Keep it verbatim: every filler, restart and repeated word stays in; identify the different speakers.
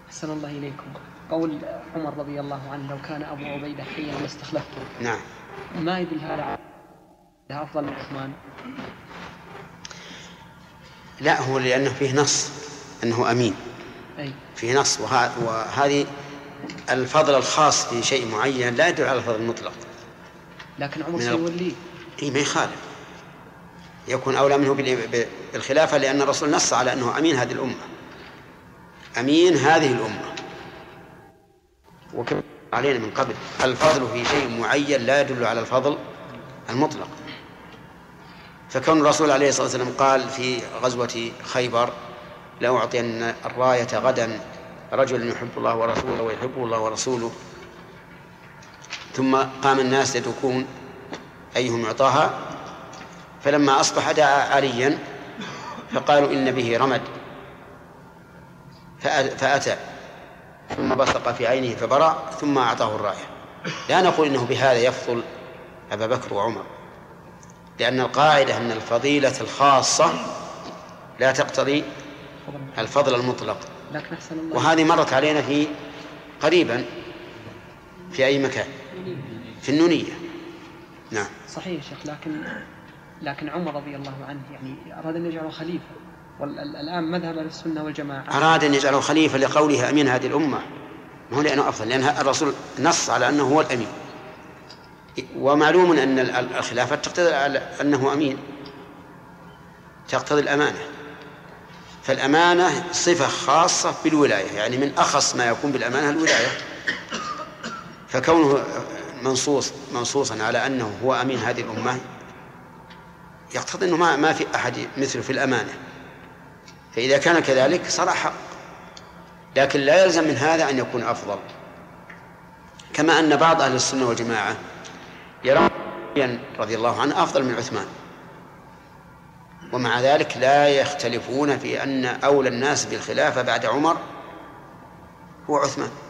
Speaker 1: أحسن الله إليكم. قول عمر رضي الله عنه لو كان أبو عبيدة حيا لاستخلفته.
Speaker 2: نعم.
Speaker 1: ما يدل هذا على أفضل من عثمان؟
Speaker 2: لا، هو لأنه فيه نص أنه أمين.
Speaker 1: أي.
Speaker 2: فيه نص، وهذه الفضل الخاص في شيء معين لا يدل على الفضل المطلق.
Speaker 1: لكن عمر سيوليه.
Speaker 2: إيه، ما يخالف، يكون أولى منه بالخلافة، لأن الرسول نص على أنه أمين هذه الأمة، أمين هذه الأمة. وكما علينا من قبل، الفضل في شيء معين لا يدل على الفضل المطلق. فكون الرسول عليه الصلاة والسلام قال في غزوة خيبر لا أعطين الراية غدا رجل يحب الله ورسوله ويحبه الله ورسوله، ثم قام الناس يدكون أيهم يعطاها، فلما أصبح دعا عليا فقالوا إن به رمد، فأتى ثم بصق في عينه فبرأ ثم أعطاه الراية. لا نقول إنه بهذا يفضل أبا بكر وعمر، لأن القاعدة أن الفضيلة الخاصة لا تقتضي الفضل المطلق. وهذه مرت علينا في قريبا في أي مكان في النونية. نعم
Speaker 1: صحيح يا شيخ، لكن لكن عمر رضي الله عنه يعني أراد أن يجعله خليفة، والآن مذهب السنة والجماعة
Speaker 2: أراد أن يجعله خليفة لقوله أمين هذه الأمة، ما هو لأنه أفضل، لأن الرسول نص على أنه هو الأمين، ومعلوم أن الخلافة تقتضي أنه أمين، تقتضي الأمانة، فالأمانة صفة خاصة بالولاية، يعني من أخص ما يكون بالأمانة الولاية، فكونه منصوص منصوصا على أنه هو أمين هذه الأمة يقتضي أنه ما ما في أحد مثله في الأمانة، فإذا كان كذلك صار حق، لكن لا يلزم من هذا أن يكون أفضل. كما أن بعض أهل السنة والجماعة يرون رضي الله عنه أفضل من عثمان، ومع ذلك لا يختلفون في أن أولى الناس بالخلافة بعد عمر هو عثمان.